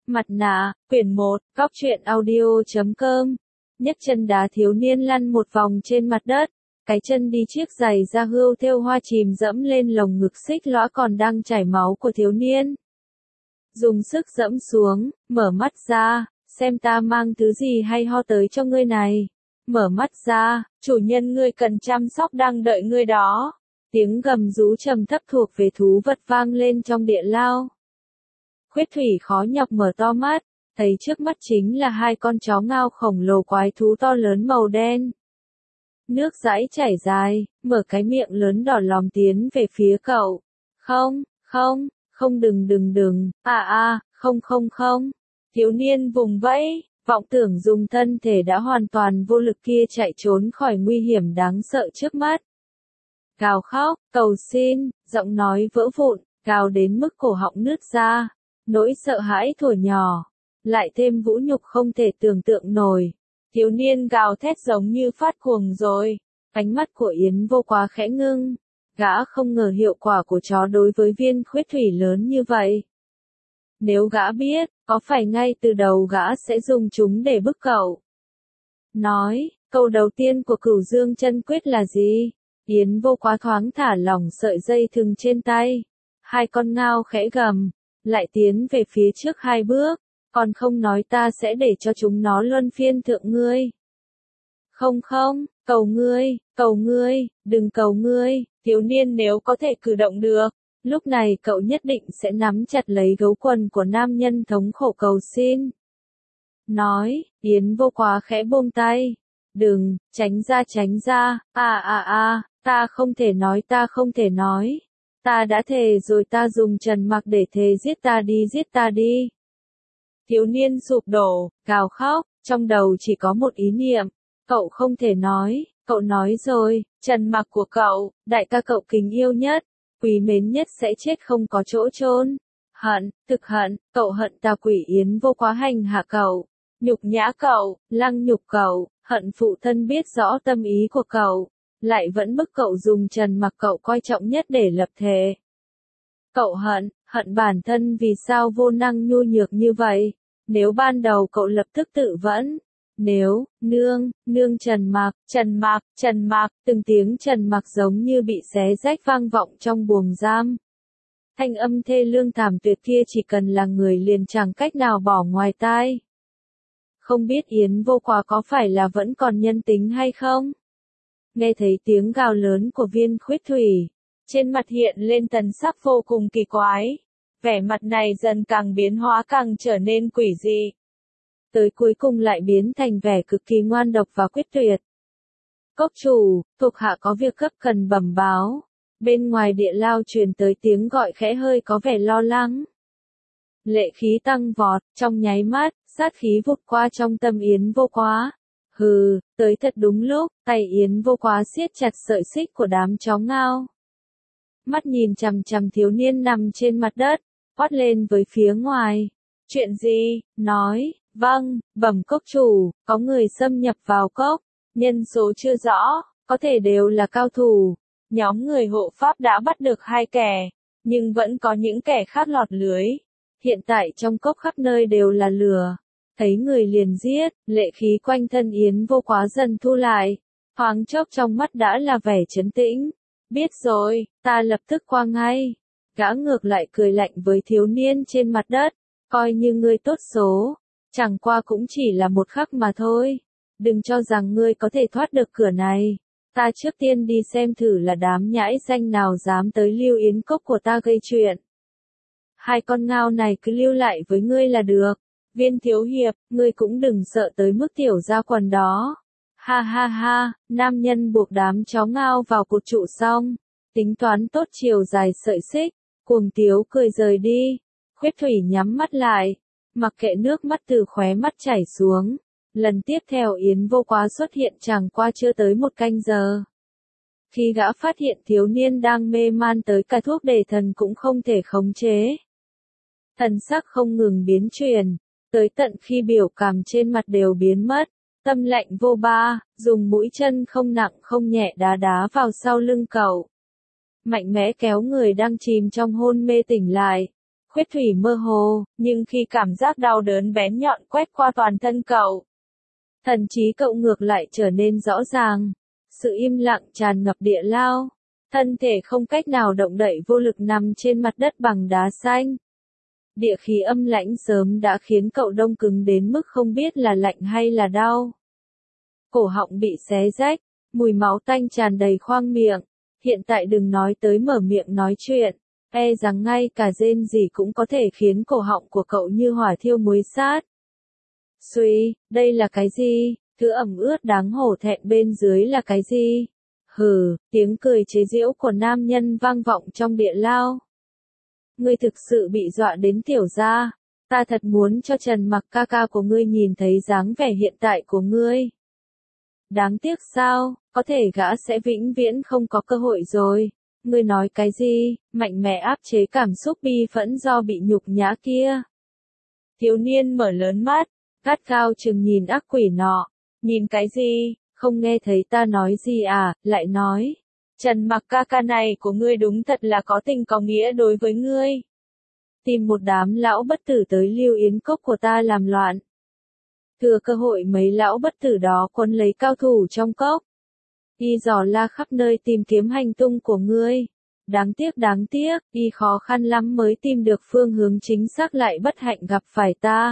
Mặt nạ, quyển 1, Góc truyện audio.com. Nhấc chân đá thiếu niên lăn một vòng trên mặt đất, cái chân đi chiếc giày da hươu thêu hoa chìm dẫm lên lồng ngực xích lõa còn đang chảy máu của thiếu niên. Dùng sức dẫm xuống, mở mắt ra, xem ta mang thứ gì hay ho tới cho ngươi này. Mở mắt ra, chủ nhân ngươi cần chăm sóc đang đợi ngươi đó. Tiếng gầm rú trầm thấp thuộc về thú vật vang lên trong địa lao. Khuyết Thủy khó nhọc mở to mắt, thấy trước mắt chính là hai con chó ngao khổng lồ quái thú to lớn màu đen. Nước dãi chảy dài, mở cái miệng lớn đỏ lòm tiến về phía cậu. Không đừng, không. Thiếu niên vùng vẫy, vọng tưởng dùng thân thể đã hoàn toàn vô lực kia chạy trốn khỏi nguy hiểm đáng sợ trước mắt. Gào khóc, cầu xin, giọng nói vỡ vụn, gào đến mức cổ họng nứt ra. Nỗi sợ hãi thuở nhỏ, lại thêm vũ nhục không thể tưởng tượng nổi. Thiếu niên gào thét giống như phát cuồng rồi. Ánh mắt của Yến Vô Quá khẽ ngưng. Gã không ngờ hiệu quả của chó đối với viên khuyết thủy lớn như vậy. Nếu gã biết, có phải ngay từ đầu gã sẽ dùng chúng để bức cậu? Nói, câu đầu tiên của Cửu Dương Chân Quyết là gì? Yến Vô Quá thoáng thả lỏng sợi dây thừng trên tay. Hai con ngao khẽ gầm, lại tiến về phía trước hai bước, còn không nói ta sẽ để cho chúng nó luân phiên thượng ngươi. Không, cầu ngươi, đừng cầu ngươi, thiếu niên nếu có thể cử động được, lúc này cậu nhất định sẽ nắm chặt lấy gấu quần của nam nhân thống khổ cầu xin. Nói, Yến Vô Quá khẽ buông tay. Đừng, tránh ra, ta không thể nói. Ta đã thề rồi, ta dùng trần mặc để thề giết ta đi. Thiếu niên sụp đổ, gào khóc, trong đầu chỉ có một ý niệm, cậu không thể nói, cậu nói rồi, trần mặc của cậu, đại ca cậu kính yêu nhất, quý mến nhất sẽ chết không có chỗ chôn. Thực hận, cậu hận tà quỷ Yến Vô Quá hành hạ cậu, nhục nhã cậu, lăng nhục cậu, hận phụ thân biết rõ tâm ý của cậu. Lại vẫn bức cậu dùng trần mặc cậu coi trọng nhất để lập thề. Cậu hận bản thân vì sao vô năng nhu nhược như vậy. Nếu ban đầu cậu lập tức tự vẫn. Nếu, nương trần mặc, từng tiếng trần mặc giống như bị xé rách vang vọng trong buồng giam. Thanh âm thê lương thảm tuyệt kia chỉ cần là người liền chẳng cách nào bỏ ngoài tai. Không biết Yến Vô Quá có phải là vẫn còn nhân tính hay không? Nghe thấy tiếng gào lớn của viên khuyết thủy, trên mặt hiện lên thần sắc vô cùng kỳ quái. Vẻ mặt này dần càng biến hóa càng trở nên quỷ dị. Tới cuối cùng lại biến thành vẻ cực kỳ ngoan độc và quyết tuyệt. Cốc chủ, thuộc hạ có việc gấp cần bẩm báo. Bên ngoài địa lao truyền tới tiếng gọi khẽ hơi có vẻ lo lắng. Lệ khí tăng vọt, trong nháy mắt, sát khí vụt qua trong tâm Yến Vô Quá. Hừ, tới thật đúng lúc, tay Yến Vô Quá siết chặt sợi xích của đám chó ngao. Mắt nhìn chằm chằm thiếu niên nằm trên mặt đất, quát lên với phía ngoài. Chuyện gì? Nói, vâng, bẩm cốc chủ, có người xâm nhập vào cốc, nhân số chưa rõ, có thể đều là cao thủ. Nhóm người hộ pháp đã bắt được 2 kẻ, nhưng vẫn có những kẻ khác lọt lưới. Hiện tại trong cốc khắp nơi đều là lửa. Thấy người liền giết, lệ khí quanh thân Yến Vô Quá dần thu lại. Thoáng chốc trong mắt đã là vẻ trấn tĩnh. Biết rồi, ta lập tức qua ngay. Gã ngược lại cười lạnh với thiếu niên trên mặt đất. Coi như ngươi tốt số. Chẳng qua cũng chỉ là một khắc mà thôi. Đừng cho rằng ngươi có thể thoát được cửa này. Ta trước tiên đi xem thử là đám nhãi danh nào dám tới Lưu Yến cốc của ta gây chuyện. 2 con ngao này cứ lưu lại với ngươi là được. Viên thiếu hiệp, ngươi cũng đừng sợ tới mức tiểu ra quần đó. Ha, nam nhân buộc đám chó ngao vào cột trụ xong, tính toán tốt chiều dài sợi xích, cuồng tiếu cười rời đi. Khuyết Thủy nhắm mắt lại, mặc kệ nước mắt từ khóe mắt chảy xuống. Lần tiếp theo Yến Vô Quá xuất hiện chẳng qua chưa tới 1 canh giờ. Khi gã phát hiện thiếu niên đang mê man tới cả thuốc đề thần cũng không thể khống chế. Thần sắc không ngừng biến chuyển. Tới tận khi biểu cảm trên mặt đều biến mất, tâm lạnh vô ba, dùng mũi chân không nặng không nhẹ đá vào sau lưng cậu. Mạnh mẽ kéo người đang chìm trong hôn mê tỉnh lại. Khuyết thủy mơ hồ, nhưng khi cảm giác đau đớn bén nhọn quét qua toàn thân cậu, thần trí cậu ngược lại trở nên rõ ràng. Sự im lặng tràn ngập địa lao. Thân thể không cách nào động đậy vô lực nằm trên mặt đất bằng đá xanh. Địa khí âm lãnh sớm đã khiến cậu đông cứng đến mức không biết là lạnh hay là đau. Cổ họng bị xé rách, mùi máu tanh tràn đầy khoang miệng. Hiện tại đừng nói tới mở miệng nói chuyện, e rằng ngay cả rên rỉ cũng có thể khiến cổ họng của cậu như hỏa thiêu muối sát. Suy, đây là cái gì? Thứ ẩm ướt đáng hổ thẹn bên dưới là cái gì? Hừ, tiếng cười chế giễu của nam nhân vang vọng trong địa lao. Ngươi thực sự bị dọa đến tiểu gia. Ta thật muốn cho Trần Mặc ca ca của ngươi nhìn thấy dáng vẻ hiện tại của ngươi. Đáng tiếc sao, có thể gã sẽ vĩnh viễn không có cơ hội rồi. Ngươi nói cái gì, mạnh mẽ áp chế cảm xúc bi phẫn do bị nhục nhã kia. Thiếu niên mở lớn mắt, gắt gao chừng nhìn ác quỷ nọ. Nhìn cái gì, không nghe thấy ta nói gì à, lại nói. Trần Mặc ca ca này của ngươi đúng thật là có tình có nghĩa đối với ngươi. Tìm một đám lão bất tử tới Lưu Yến Cốc của ta làm loạn. Thừa cơ hội mấy lão bất tử đó quấn lấy cao thủ trong cốc. Y dò la khắp nơi tìm kiếm hành tung của ngươi. Đáng tiếc, y khó khăn lắm mới tìm được phương hướng chính xác lại bất hạnh gặp phải ta.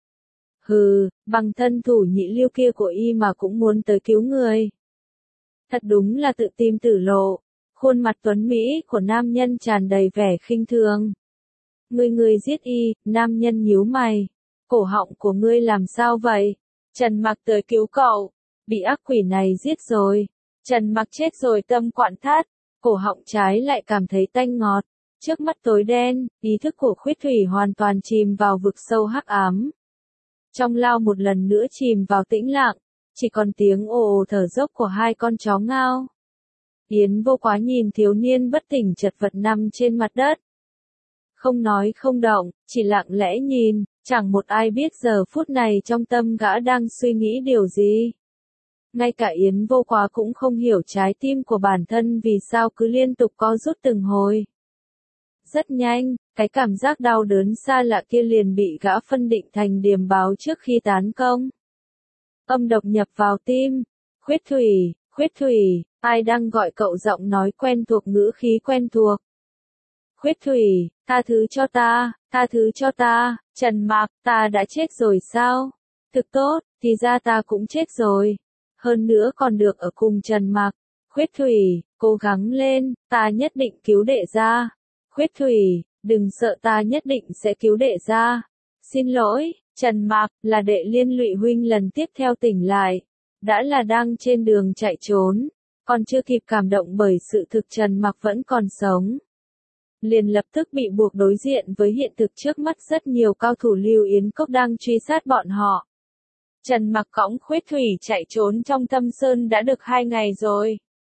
Hừ, bằng thân thủ nhị lưu kia của y mà cũng muốn tới cứu người. Thật đúng là tự tìm tử lộ. Khuôn mặt tuấn Mỹ của nam nhân tràn đầy vẻ khinh thường. Ngươi giết y, nam nhân nhíu mày. Cổ họng của ngươi làm sao vậy? Trần Mặc tới cứu cậu. Bị ác quỷ này giết rồi. Trần Mặc chết rồi tâm quặn thắt. Cổ họng trái lại cảm thấy tanh ngọt. Trước mắt tối đen, ý thức của Khuyết Thủy hoàn toàn chìm vào vực sâu hắc ám. Trong lao một lần nữa chìm vào tĩnh lặng. Chỉ còn tiếng ồ ồ thở dốc của hai con chó ngao. Yến Vô Quá nhìn thiếu niên bất tỉnh chật vật nằm trên mặt đất. Không nói không động, chỉ lặng lẽ nhìn, chẳng một ai biết giờ phút này trong tâm gã đang suy nghĩ điều gì. Ngay cả Yến Vô Quá cũng không hiểu trái tim của bản thân vì sao cứ liên tục co rút từng hồi. Rất nhanh, cái cảm giác đau đớn xa lạ kia liền bị gã phân định thành điểm báo trước khi tán công. Âm độc nhập vào tim. Khuyết Thủy, ai đang gọi cậu giọng nói quen thuộc ngữ khí quen thuộc. Khuyết Thủy, tha thứ cho ta, Trần Mặc, ta đã chết rồi sao? Thực tốt, thì ra ta cũng chết rồi. Hơn nữa còn được ở cùng Trần Mặc. Khuyết Thủy, cố gắng lên, ta nhất định cứu đệ gia. Khuyết Thủy, đừng sợ ta nhất định sẽ cứu đệ gia. Xin lỗi, Trần Mặc, là đệ liên lụy huynh lần tiếp theo tỉnh lại. Đã là đang trên đường chạy trốn, còn chưa kịp cảm động bởi sự thực Trần Mặc vẫn còn sống. Liền lập tức bị buộc đối diện với hiện thực trước mắt rất nhiều cao thủ Lưu Yến Cốc đang truy sát bọn họ. Trần Mặc cõng Khuyết Thủy chạy trốn trong thâm sơn đã được 2 ngày rồi.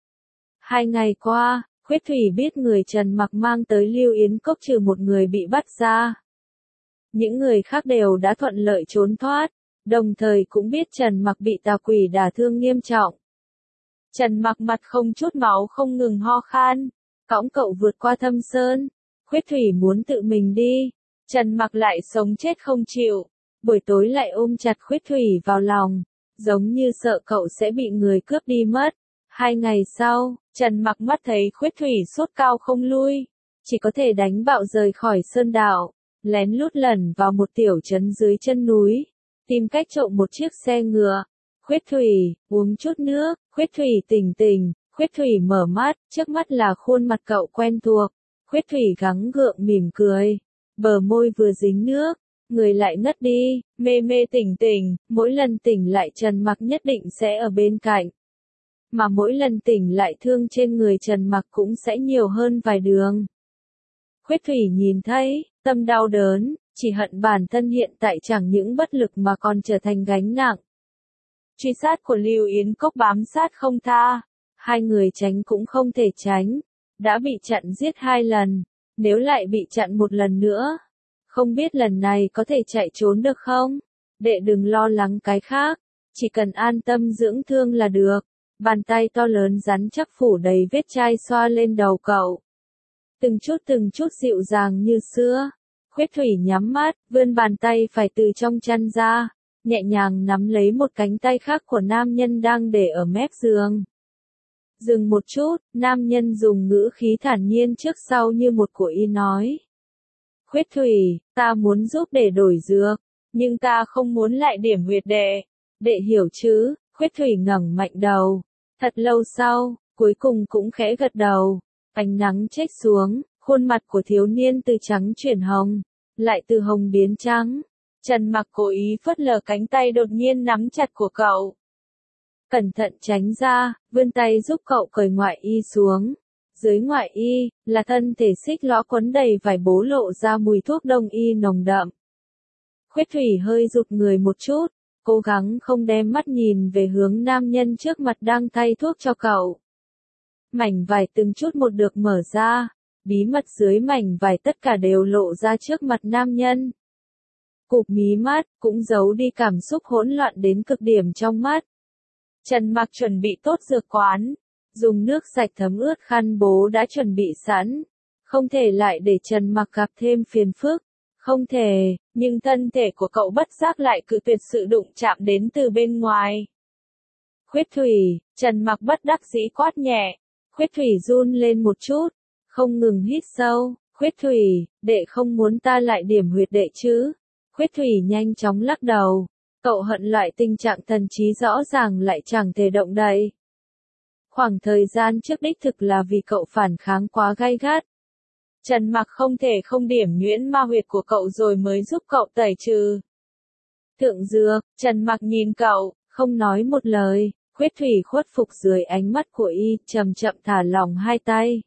2 ngày qua, Khuyết Thủy biết người Trần Mặc mang tới Lưu Yến Cốc trừ một người bị bắt ra. Những người khác đều đã thuận lợi trốn thoát, đồng thời cũng biết Trần Mặc bị tà quỷ đả thương nghiêm trọng. Trần Mặc mặt không chút máu không ngừng ho khan, cõng cậu vượt qua thâm sơn. Khuyết Thủy muốn tự mình đi, Trần Mặc lại sống chết không chịu, buổi tối lại ôm chặt Khuyết Thủy vào lòng, giống như sợ cậu sẽ bị người cướp đi mất. 2 ngày sau, Trần Mặc mắt thấy Khuyết Thủy sốt cao không lui, chỉ có thể đánh bạo rời khỏi sơn đạo, lén lút lẩn vào một tiểu trấn dưới chân núi, tìm cách trộm một chiếc xe ngựa. Khuyết Thủy, uống chút nước. Khuyết Thủy tỉnh. Khuyết Thủy mở mắt, trước mắt là khuôn mặt cậu quen thuộc. Khuyết Thủy gắng gượng mỉm cười, bờ môi vừa dính nước, người lại ngất đi, mê tỉnh, mỗi lần tỉnh lại Trần Mặc nhất định sẽ ở bên cạnh. Mà mỗi lần tỉnh lại thương trên người Trần Mặc cũng sẽ nhiều hơn vài đường. Khuyết Thủy nhìn thấy, tâm đau đớn, chỉ hận bản thân hiện tại chẳng những bất lực mà còn trở thành gánh nặng. Truy sát của Lưu Yến Cốc bám sát không tha, 2 người tránh cũng không thể tránh, đã bị chặn giết 2 lần, nếu lại bị chặn một lần nữa, không biết lần này có thể chạy trốn được không? Đệ đừng lo lắng cái khác, chỉ cần an tâm dưỡng thương là được. Bàn tay to lớn rắn chắc phủ đầy vết chai xoa lên đầu cậu. Từng chút dịu dàng như xưa. Khuyết Thủy nhắm mắt, vươn bàn tay phải từ trong chăn ra, nhẹ nhàng nắm lấy một cánh tay khác của nam nhân đang để ở mép giường. Dừng một chút, nam nhân dùng ngữ khí thản nhiên trước sau như một của y nói. Khuyết Thủy, ta muốn giúp để đổi dược, nhưng ta không muốn lại điểm huyệt đệ. Đệ hiểu chứ? Khuyết Thủy ngẩng mạnh đầu. Thật lâu sau, cuối cùng cũng khẽ gật đầu. Ánh nắng chếch xuống, khuôn mặt của thiếu niên từ trắng chuyển hồng, lại từ hồng biến trắng. Trần Mặc cố ý phớt lờ cánh tay đột nhiên nắm chặt của cậu. Cẩn thận tránh ra, vươn tay giúp cậu cởi ngoại y xuống. Dưới ngoại y, là thân thể xích lõa quấn đầy vải bố lộ ra mùi thuốc đông y nồng đậm. Khuyết Thủy hơi rụt người một chút, cố gắng không đem mắt nhìn về hướng nam nhân trước mặt đang thay thuốc cho cậu. Mảnh vải từng chút một được mở ra, bí mật dưới mảnh vải tất cả đều lộ ra trước mặt nam nhân. Cụp mí mắt, cũng giấu đi cảm xúc hỗn loạn đến cực điểm trong mắt. Trần Mặc chuẩn bị tốt dược quán, dùng nước sạch thấm ướt khăn bố đã chuẩn bị sẵn. Không thể lại để Trần Mặc gặp thêm phiền phức. Không thể, nhưng thân thể của cậu bất giác lại cự tuyệt sự đụng chạm đến từ bên ngoài. Khuyết Thủy, Trần Mặc bất đắc dĩ quát nhẹ. Khuyết Thủy run lên một chút, không ngừng hít sâu. Khuyết Thủy, đệ không muốn ta lại điểm huyệt đệ chứ? Khuyết Thủy nhanh chóng lắc đầu. Cậu hận loại tình trạng thần trí rõ ràng lại chẳng thể động đậy. Khoảng thời gian trước đích thực là vì cậu phản kháng quá gay gắt. Trần Mặc không thể không điểm nhuyễn ma huyệt của cậu rồi mới giúp cậu tẩy trừ. Thượng dược, Trần Mặc nhìn cậu, không nói một lời. Khuyết Thủy khuất phục dưới ánh mắt của y, chậm chậm thả lỏng hai tay.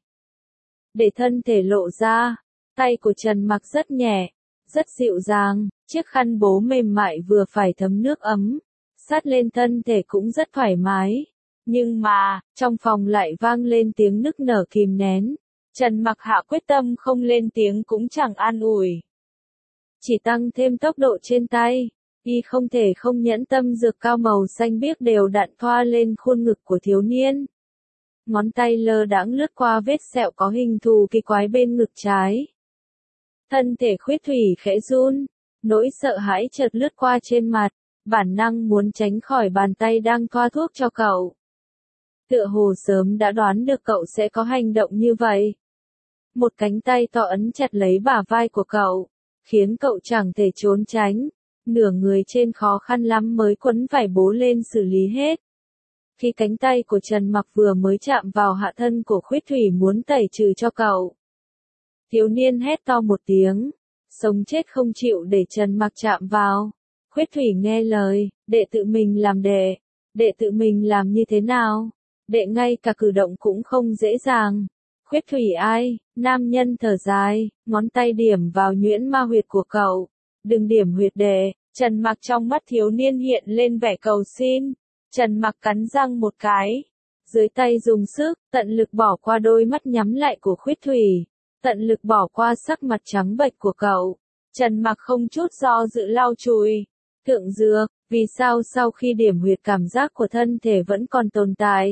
Để thân thể lộ ra, tay của Trần Mặc rất nhẹ, rất dịu dàng, chiếc khăn bố mềm mại vừa phải thấm nước ấm, sát lên thân thể cũng rất thoải mái. Nhưng mà, trong phòng lại vang lên tiếng nức nở kìm nén. Trần Mặc hạ quyết tâm không lên tiếng cũng chẳng an ủi. Chỉ tăng thêm tốc độ trên tay, y không thể không nhẫn tâm dược cao màu xanh biếc đều đặn thoa lên khuôn ngực của thiếu niên. Ngón tay lơ đãng lướt qua vết sẹo có hình thù kỳ quái bên ngực trái. Thân thể Khuyết Thủy khẽ run, nỗi sợ hãi chợt lướt qua trên mặt, bản năng muốn tránh khỏi bàn tay đang thoa thuốc cho cậu. Tựa hồ sớm đã đoán được cậu sẽ có hành động như vậy. Một cánh tay to ấn chặt lấy bả vai của cậu, khiến cậu chẳng thể trốn tránh. Nửa người trên khó khăn lắm mới quấn vải bố lên xử lý hết. Khi cánh tay của Trần Mặc vừa mới chạm vào hạ thân của Khuyết Thủy muốn tẩy trừ cho cậu. Thiếu niên hét to một tiếng, sống chết không chịu để Trần Mặc chạm vào. Khuyết Thủy nghe lời, đệ tự mình làm đệ tự mình làm như thế nào? Đệ ngay cả cử động cũng không dễ dàng. Khuyết Thủy ai? Nam nhân thở dài, ngón tay điểm vào nhuyễn ma huyệt của cậu. Đừng điểm huyệt đệ. Trần Mặc trong mắt thiếu niên hiện lên vẻ cầu xin. Trần Mặc cắn răng một cái. Dưới tay dùng sức, tận lực bỏ qua đôi mắt nhắm lại của Khuyết Thủy. Tận lực bỏ qua sắc mặt trắng bệch của cậu. Trần Mặc không chút do dự lau chùi. Thượng dược, vì sao sau khi điểm huyệt cảm giác của thân thể vẫn còn tồn tại?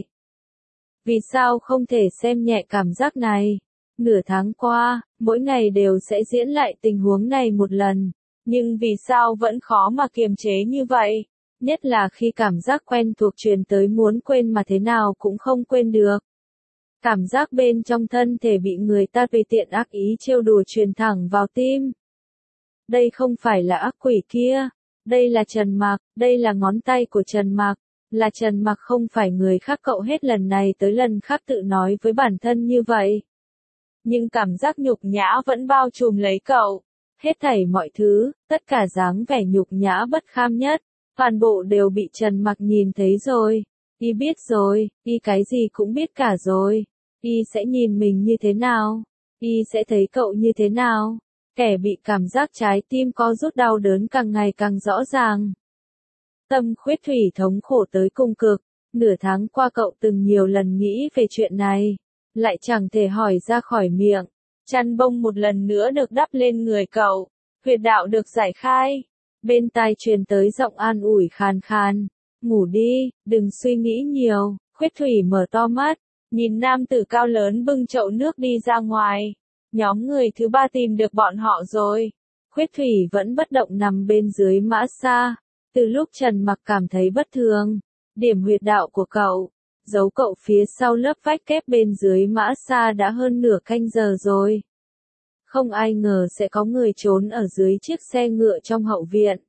Vì sao không thể xem nhẹ cảm giác này? Nửa tháng qua, mỗi ngày đều sẽ diễn lại tình huống này một lần. Nhưng vì sao vẫn khó mà kiềm chế như vậy? Nhất là khi cảm giác quen thuộc truyền tới muốn quên mà thế nào cũng không quên được. Cảm giác bên trong thân thể bị người ta tùy tiện ác ý trêu đùa truyền thẳng vào tim. Đây không phải là ác quỷ kia. Đây là Trần Mặc, đây là ngón tay của Trần Mặc. Là Trần Mặc không phải người khác, cậu hết lần này tới lần khác tự nói với bản thân như vậy. Nhưng cảm giác nhục nhã vẫn bao trùm lấy cậu. Hết thảy mọi thứ, tất cả dáng vẻ nhục nhã bất kham nhất, toàn bộ đều bị Trần Mặc nhìn thấy rồi. Y biết rồi, y cái gì cũng biết cả rồi. Y sẽ nhìn mình như thế nào? Y sẽ thấy cậu như thế nào? Kẻ bị cảm giác trái tim co rút đau đớn càng ngày càng rõ ràng. Tâm Khuyết Thủy thống khổ tới cùng cực. Nửa tháng qua cậu từng nhiều lần nghĩ về chuyện này, lại chẳng thể hỏi ra khỏi miệng. Chăn bông một lần nữa được đắp lên người cậu, huyệt đạo được giải khai. Bên tai truyền tới giọng an ủi khàn khàn. Ngủ đi, đừng suy nghĩ nhiều. Khuyết Thủy mở to mắt, nhìn nam tử cao lớn bưng chậu nước đi ra ngoài. Nhóm người thứ ba tìm được bọn họ rồi. Khuyết Thủy vẫn bất động nằm bên dưới mã xa. Từ lúc Trần Mặc cảm thấy bất thường, điểm huyệt đạo của cậu, giấu cậu phía sau lớp vách kép bên dưới mã xa đã hơn nửa canh giờ rồi. Không ai ngờ sẽ có người trốn ở dưới chiếc xe ngựa trong hậu viện.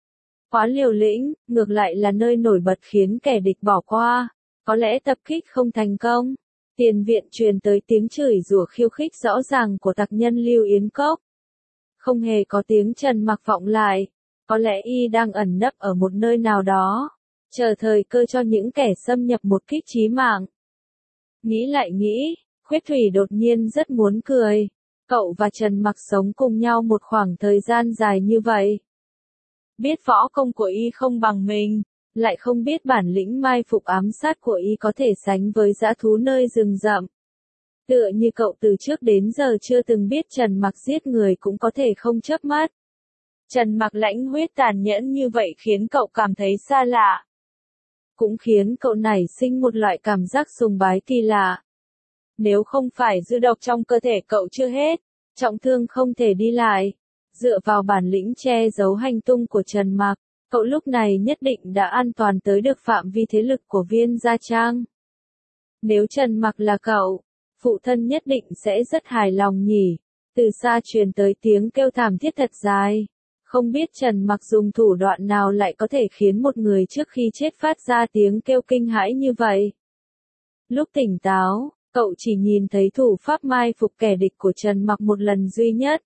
Quá liều lĩnh, ngược lại là nơi nổi bật khiến kẻ địch bỏ qua. Có lẽ tập kích không thành công. Tiền viện truyền tới tiếng chửi rủa khiêu khích rõ ràng của tặc nhân Lưu Yến Cốc. Không hề có tiếng Trần Mặc vọng lại. Có lẽ y đang ẩn nấp ở một nơi nào đó, chờ thời cơ cho những kẻ xâm nhập một kích chí mạng. Nghĩ lại nghĩ, Khuyết Thủy đột nhiên rất muốn cười. Cậu và Trần Mặc sống cùng nhau một khoảng thời gian dài như vậy. Biết võ công của y không bằng mình, lại không biết bản lĩnh mai phục ám sát của y có thể sánh với dã thú nơi rừng rậm. Tựa như cậu từ trước đến giờ chưa từng biết Trần Mặc giết người cũng có thể không chớp mắt. Trần Mặc lãnh huyết tàn nhẫn như vậy khiến cậu cảm thấy xa lạ. Cũng khiến cậu nảy sinh một loại cảm giác sùng bái kỳ lạ. Nếu không phải dư độc trong cơ thể cậu chưa hết, trọng thương không thể đi lại, dựa vào bản lĩnh che giấu hành tung của Trần Mặc, cậu lúc này nhất định đã an toàn tới được phạm vi thế lực của Viên Gia Trang. Nếu Trần Mặc là cậu, phụ thân nhất định sẽ rất hài lòng nhỉ. Từ xa truyền tới tiếng kêu thảm thiết thật dài. Không biết Trần Mặc dùng thủ đoạn nào lại có thể khiến một người trước khi chết phát ra tiếng kêu kinh hãi như vậy. Lúc tỉnh táo, cậu chỉ nhìn thấy thủ pháp mai phục kẻ địch của Trần Mặc một lần duy nhất.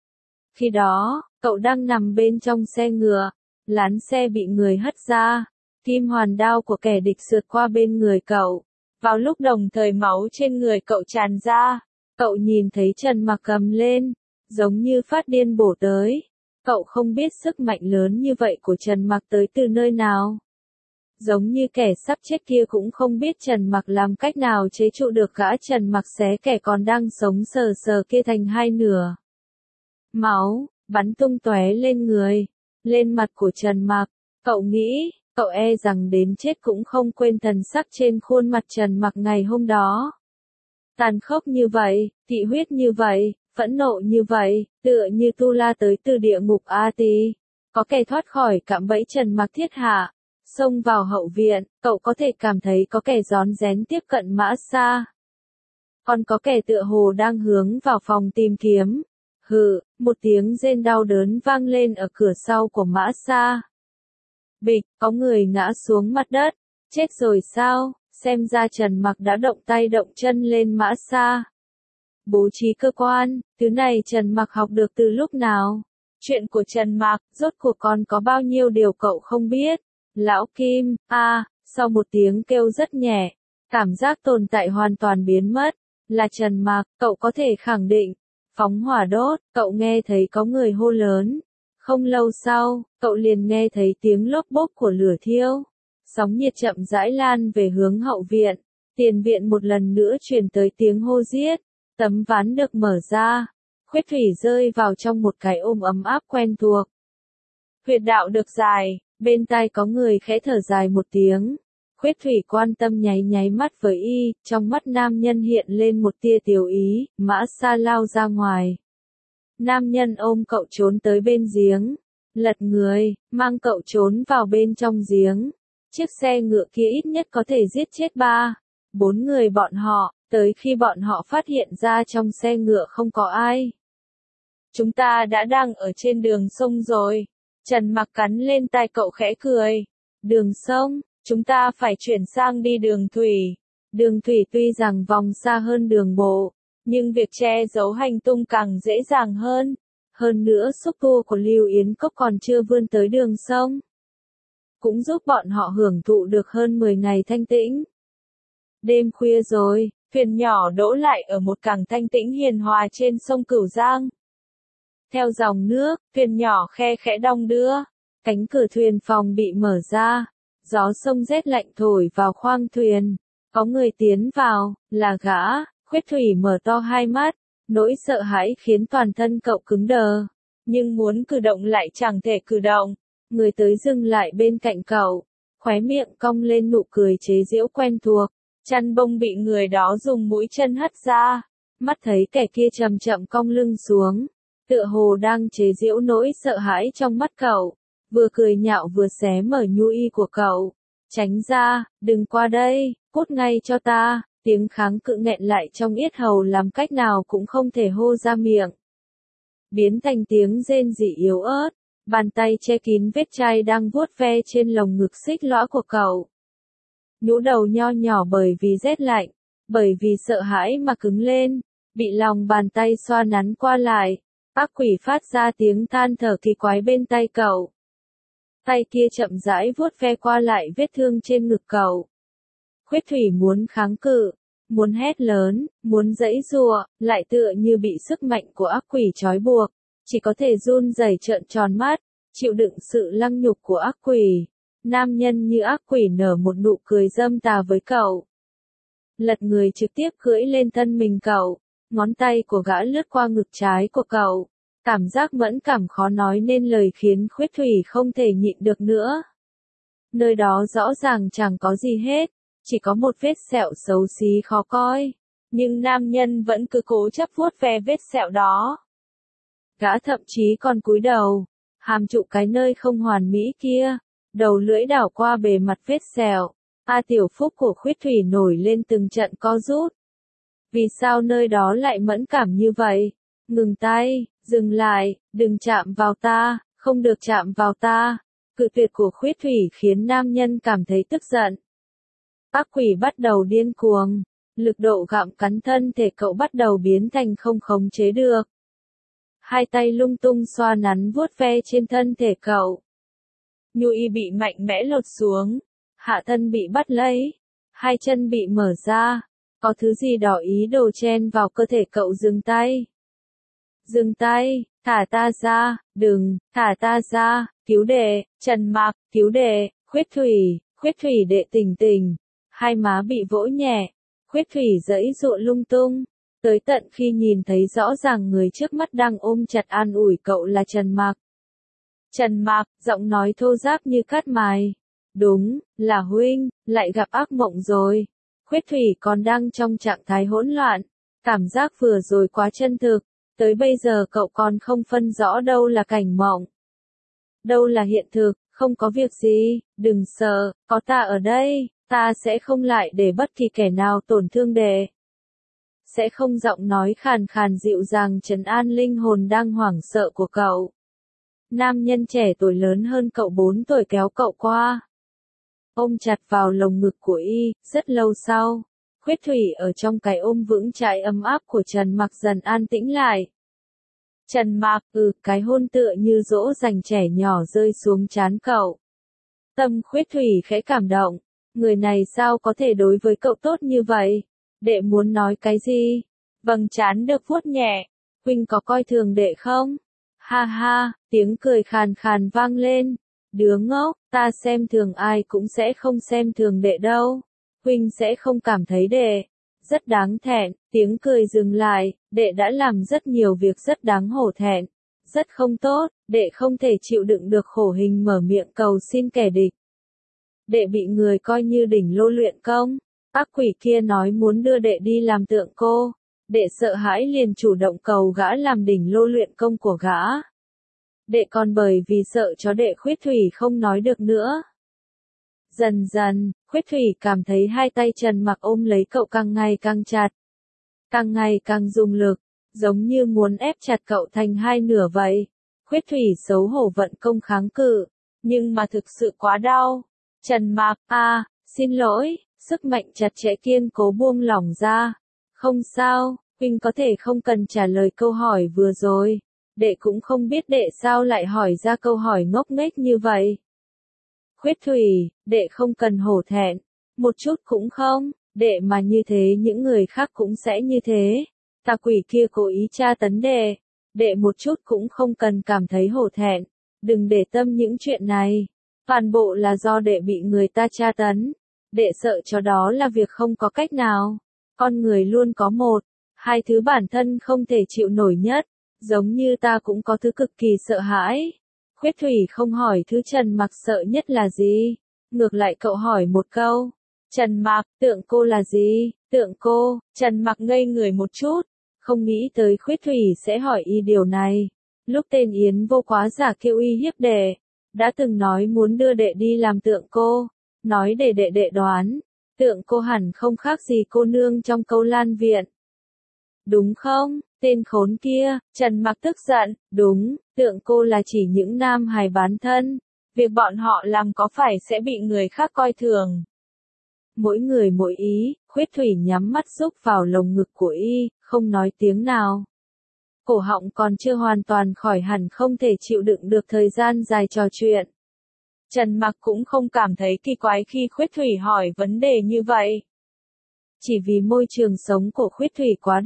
Khi đó, cậu đang nằm bên trong xe ngựa, lán xe bị người hất ra, kim hoàn đao của kẻ địch sượt qua bên người cậu. Vào lúc đồng thời máu trên người cậu tràn ra, cậu nhìn thấy Trần Mặc cầm lên, giống như phát điên bổ tới. Cậu không biết sức mạnh lớn như vậy của Trần Mặc tới từ nơi nào. Giống như kẻ sắp chết kia cũng không biết Trần Mặc làm cách nào chế trụ được gã Trần Mặc xé kẻ còn đang sống sờ sờ kia thành hai nửa. Máu bắn tung tóe lên người, lên mặt của Trần Mặc. Cậu nghĩ, cậu e rằng đến chết cũng không quên thần sắc trên khuôn mặt Trần Mặc ngày hôm đó. Tàn khốc như vậy, thị huyết như vậy, phẫn nộ như vậy, tựa như tu la tới từ địa ngục A Tỳ. Có kẻ thoát khỏi cạm bẫy Trần Mặc thiết hạ, xông vào hậu viện, cậu có thể cảm thấy có kẻ rón rén tiếp cận mã xa. Còn có kẻ tựa hồ đang hướng vào phòng tìm kiếm. Hừ, một tiếng rên đau đớn vang lên ở cửa sau của mã xa. Bịch, có người ngã xuống mặt đất. Chết rồi sao? Xem ra Trần Mặc đã động tay động chân lên mã xa. Bố trí cơ quan, thứ này Trần Mặc học được từ lúc nào? Chuyện của Trần Mặc, rốt cuộc còn có bao nhiêu điều cậu không biết? Lão Kim, sau một tiếng kêu rất nhẹ, cảm giác tồn tại hoàn toàn biến mất. Là Trần Mặc, cậu có thể khẳng định. Phóng hỏa đốt, cậu nghe thấy có người hô lớn. Không lâu sau, cậu liền nghe thấy tiếng lốp bốp của lửa thiêu. Sóng nhiệt chậm rãi lan về hướng hậu viện. Tiền viện một lần nữa truyền tới tiếng hô giết. Tấm ván được mở ra. Khuyết Thủy rơi vào trong một cái ôm ấm áp quen thuộc. Huyệt đạo được giải, bên tai có người khẽ thở dài một tiếng. Khuyết Thủy quan tâm nháy nháy mắt với y, trong mắt nam nhân hiện lên một tia tiểu ý, mã xa lao ra ngoài. Nam nhân ôm cậu trốn tới bên giếng, lật người, mang cậu trốn vào bên trong giếng. Chiếc xe ngựa kia ít nhất có thể giết chết 4 người bọn họ, tới khi bọn họ phát hiện ra trong xe ngựa không có ai. Chúng ta đã đang ở trên đường sông rồi. Trần Mặc cắn lên tai cậu khẽ cười. Đường sông, chúng ta phải chuyển sang đi đường thủy. Đường thủy tuy rằng vòng xa hơn đường bộ, nhưng việc che giấu hành tung càng dễ dàng hơn. Hơn nữa xúc tua của Lưu Yến Cốc còn chưa vươn tới đường sông. Cũng giúp bọn họ hưởng thụ được hơn 10 ngày thanh tĩnh. Đêm khuya rồi, thuyền nhỏ đỗ lại ở một cảng thanh tĩnh hiền hòa trên sông Cửu Giang. Theo dòng nước, thuyền nhỏ khe khẽ đong đưa. Cánh cửa thuyền phòng bị mở ra. Gió sông rét lạnh thổi vào khoang thuyền. Có người tiến vào, là gã. Khuyết Thủy mở to hai mắt. Nỗi sợ hãi khiến toàn thân cậu cứng đờ. Nhưng muốn cử động lại chẳng thể cử động. Người tới dừng lại bên cạnh cậu. Khóe miệng cong lên nụ cười chế giễu quen thuộc. Chăn bông bị người đó dùng mũi chân hất ra. Mắt thấy kẻ kia chậm chậm cong lưng xuống. tựa hồ đang chế giễu nỗi sợ hãi trong mắt cậu, vừa cười nhạo vừa xé mở nhu y của cậu. Tránh ra, đừng qua đây, cút ngay cho ta, tiếng kháng cự nghẹn lại trong yết hầu làm cách nào cũng không thể hô ra miệng. Biến thành tiếng rên rỉ yếu ớt, bàn tay che kín vết chai đang vuốt ve trên lồng ngực xích lõa của cậu. Nhũ đầu nho nhỏ bởi vì rét lạnh, bởi vì sợ hãi mà cứng lên, bị lòng bàn tay xoa nắn qua lại, ác quỷ phát ra tiếng than thở kỳ quái bên tay cậu. Tay kia chậm rãi vuốt ve qua lại vết thương trên ngực cậu. Khuyết Thủy muốn kháng cự, muốn hét lớn, muốn giãy giụa, lại tựa như bị sức mạnh của ác quỷ trói buộc, chỉ có thể run rẩy trợn tròn mắt, chịu đựng sự lăng nhục của ác quỷ. Nam nhân như ác quỷ nở một nụ cười dâm tà với cậu. Lật người trực tiếp cưỡi lên thân mình cậu, ngón tay của gã lướt qua ngực trái của cậu. Cảm giác mẫn cảm khó nói nên lời khiến Khuyết Thủy không thể nhịn được nữa. Nơi đó rõ ràng chẳng có gì hết, chỉ có một vết sẹo xấu xí khó coi. Nhưng nam nhân vẫn cứ cố chấp vuốt ve vết sẹo đó. Gã thậm chí còn cúi đầu, hàm trụ cái nơi không hoàn mỹ kia, đầu lưỡi đảo qua bề mặt vết sẹo. Tiểu phúc của Khuyết Thủy nổi lên từng trận co rút. Vì sao nơi đó lại mẫn cảm như vậy? Ngừng tay, dừng lại, đừng chạm vào ta, không được chạm vào ta. Cự tuyệt của Khuyết Thủy khiến nam nhân cảm thấy tức giận. Ác quỷ bắt đầu điên cuồng, lực độ gặm cắn thân thể cậu bắt đầu biến thành không khống chế được. Hai tay lung tung xoa nắn vuốt ve trên thân thể cậu. Nhu y bị mạnh mẽ lột xuống, hạ thân bị bắt lấy, hai chân bị mở ra, có thứ gì đó ý đồ chen vào cơ thể cậu. Dừng tay. Dừng tay, thả ta ra, đừng, thả ta ra, cứu đệ, Trần Mạc, cứu đệ, Khuyết Thủy đệ tỉnh tỉnh. Hai má bị vỗ nhẹ, Khuyết Thủy giãy giụa lung tung, tới tận khi nhìn thấy rõ ràng người trước mắt đang ôm chặt an ủi cậu là Trần Mạc. Trần Mạc, giọng nói thô ráp như cắt mài. Đúng, là huynh, lại gặp ác mộng rồi. Khuyết Thủy còn đang trong trạng thái hỗn loạn, cảm giác vừa rồi quá chân thực, tới bây giờ cậu còn không phân rõ đâu là cảnh mộng, đâu là hiện thực. Không có việc gì, đừng sợ, có ta ở đây, ta sẽ không lại để bất kỳ kẻ nào tổn thương đệ. Sẽ không. Giọng nói khàn khàn dịu dàng trấn an linh hồn đang hoảng sợ của cậu. Nam nhân trẻ tuổi lớn hơn cậu 4 tuổi kéo cậu qua, ôm chặt vào lồng ngực của y. Rất lâu sau, Khuyết Thủy ở trong cái ôm vững chãi ấm áp của Trần Mạc dần an tĩnh lại. Trần Mạc, cái hôn tựa như dỗ dành trẻ nhỏ rơi xuống trán cậu. Tâm Khuyết Thủy khẽ cảm động, người này sao có thể đối với cậu tốt như vậy? Đệ muốn nói cái gì? Vầng trán được vuốt nhẹ, huynh có coi thường đệ không? Ha ha, tiếng cười khàn khàn vang lên. Đứa ngốc, ta xem thường ai cũng sẽ không xem thường đệ đâu. Huynh sẽ không cảm thấy đệ rất đáng thẹn. Tiếng cười dừng lại, đệ đã làm rất nhiều việc rất đáng hổ thẹn, rất không tốt, đệ không thể chịu đựng được khổ hình mở miệng cầu xin kẻ địch. Đệ bị người coi như đỉnh lô luyện công, ác quỷ kia nói muốn đưa đệ đi làm tượng cô, đệ sợ hãi liền chủ động cầu gã làm đỉnh lô luyện công của gã. Đệ còn bởi vì sợ cho đệ Khuyết Thủy không nói được nữa. Dần dần, Khuyết Thủy cảm thấy hai tay Trần Mạc ôm lấy cậu càng ngày càng chặt, càng ngày càng dùng lực, giống như muốn ép chặt cậu thành hai nửa vậy. Khuyết Thủy xấu hổ vận công kháng cự, nhưng mà thực sự quá đau. Trần Mạc, xin lỗi, sức mạnh chặt chẽ kiên cố buông lỏng ra. Không sao, huynh có thể không cần trả lời câu hỏi vừa rồi. Đệ cũng không biết đệ sao lại hỏi ra câu hỏi ngốc nghếch như vậy. Khuyết Thủy, đệ không cần hổ thẹn, một chút cũng không, đệ mà như thế những người khác cũng sẽ như thế. Tà quỷ kia cố ý tra tấn đệ một chút cũng không cần cảm thấy hổ thẹn, đừng để tâm những chuyện này. Toàn bộ là do đệ bị người ta tra tấn, đệ sợ cho đó là việc không có cách nào. Con người luôn có một, hai thứ bản thân không thể chịu nổi nhất, giống như ta cũng có thứ cực kỳ sợ hãi. Khuyết Thủy không hỏi thứ Trần Mạc sợ nhất là gì, ngược lại cậu hỏi một câu. Trần Mạc, tượng cô là gì? Tượng cô? Trần Mạc ngây người một chút, không nghĩ tới Khuyết Thủy sẽ hỏi y điều này. Lúc tên Yến Vô Quá giả kêu uy hiếp đệ, đã từng nói muốn đưa đệ đi làm tượng cô, nói để đệ đoán, tượng cô hẳn không khác gì cô nương trong Câu Lan viện. Đúng không, tên khốn kia, Trần Mặc tức giận, đúng, tượng cô là chỉ những nam hài bán thân, việc bọn họ làm có phải sẽ bị người khác coi thường. Mỗi người mỗi ý, Khuyết Thủy nhắm mắt rúc vào lồng ngực của y, không nói tiếng nào. Cổ họng còn chưa hoàn toàn khỏi hẳn không thể chịu đựng được thời gian dài trò chuyện. Trần Mặc cũng không cảm thấy kỳ quái khi Khuyết Thủy hỏi vấn đề như vậy. Chỉ vì môi trường sống của Khuyết Thủy quá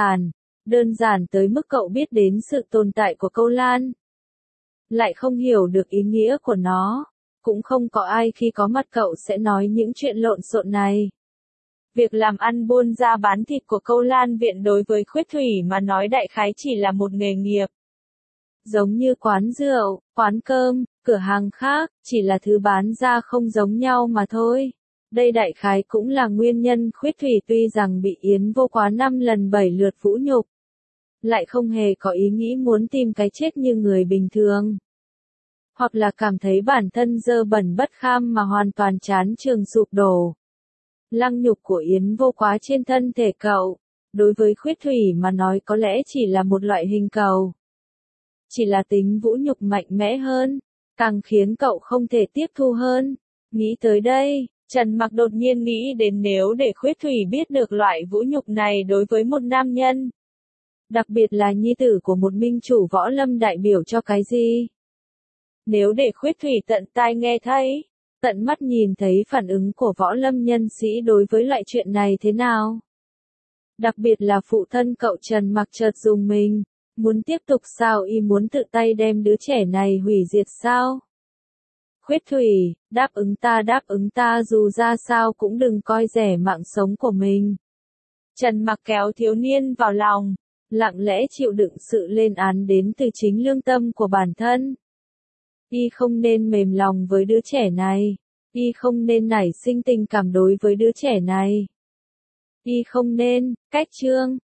đơn giản tới mức cậu biết đến sự tồn tại của Câu Lan. Lại không hiểu được ý nghĩa của nó, cũng không có ai khi có mặt cậu sẽ nói những chuyện lộn xộn này. Việc làm ăn buôn ra bán thịt của Câu Lan viện đối với Khuyết Thủy mà nói đại khái chỉ là một nghề nghiệp. Giống như quán rượu, quán cơm, cửa hàng khác, chỉ là thứ bán ra không giống nhau mà thôi. Đây đại khái cũng là nguyên nhân Khuyết Thủy tuy rằng bị Yến Vô Quá 5 lần 7 lượt vũ nhục, lại không hề có ý nghĩ muốn tìm cái chết như người bình thường. Hoặc là cảm thấy bản thân dơ bẩn bất kham mà hoàn toàn chán trường sụp đổ. Lăng nhục của Yến Vô Quá trên thân thể cậu, đối với Khuyết Thủy mà nói có lẽ chỉ là một loại hình cầu. Chỉ là tính vũ nhục mạnh mẽ hơn, càng khiến cậu không thể tiếp thu hơn. Nghĩ tới đây, Trần Mặc đột nhiên nghĩ đến nếu để Khuyết Thủy biết được loại vũ nhục này đối với một nam nhân. Đặc biệt là nhi tử của một minh chủ võ lâm đại biểu cho cái gì? Nếu để Khuyết Thủy tận tai nghe thấy, tận mắt nhìn thấy phản ứng của võ lâm nhân sĩ đối với loại chuyện này thế nào? Đặc biệt là phụ thân cậu Trần Mặc chợt dùng mình, muốn tiếp tục sao y muốn tự tay đem đứa trẻ này hủy diệt sao? Khuyết Thủy, đáp ứng ta dù ra sao cũng đừng coi rẻ mạng sống của mình. Trần Mặc kéo thiếu niên vào lòng, lặng lẽ chịu đựng sự lên án đến từ chính lương tâm của bản thân. Y không nên mềm lòng với đứa trẻ này. Y không nên nảy sinh tình cảm đối với đứa trẻ này. Y không nên, cách chương.